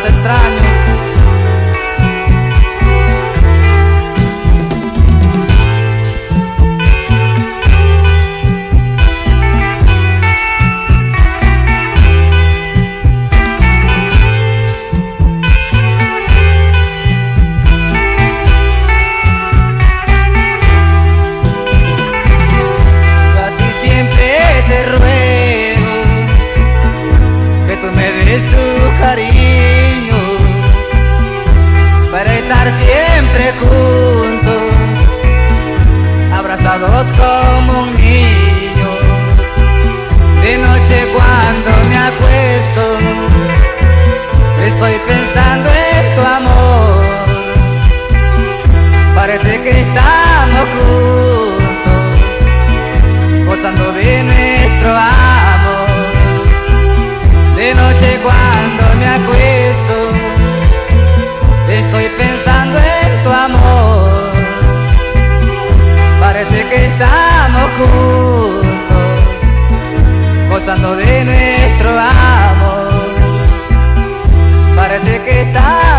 te extraño. Es tu cariño para estar siempre juntos, abrazados como un niño. De noche cuando me acuesto, estoy pensando en tu amor. Parece que estamos juntos, gozando de nuestro amor. De noche cuando me acuesto, estoy pensando en tu amor. Parece que estamos juntos, gozando de nuestro amor. Parece que estamos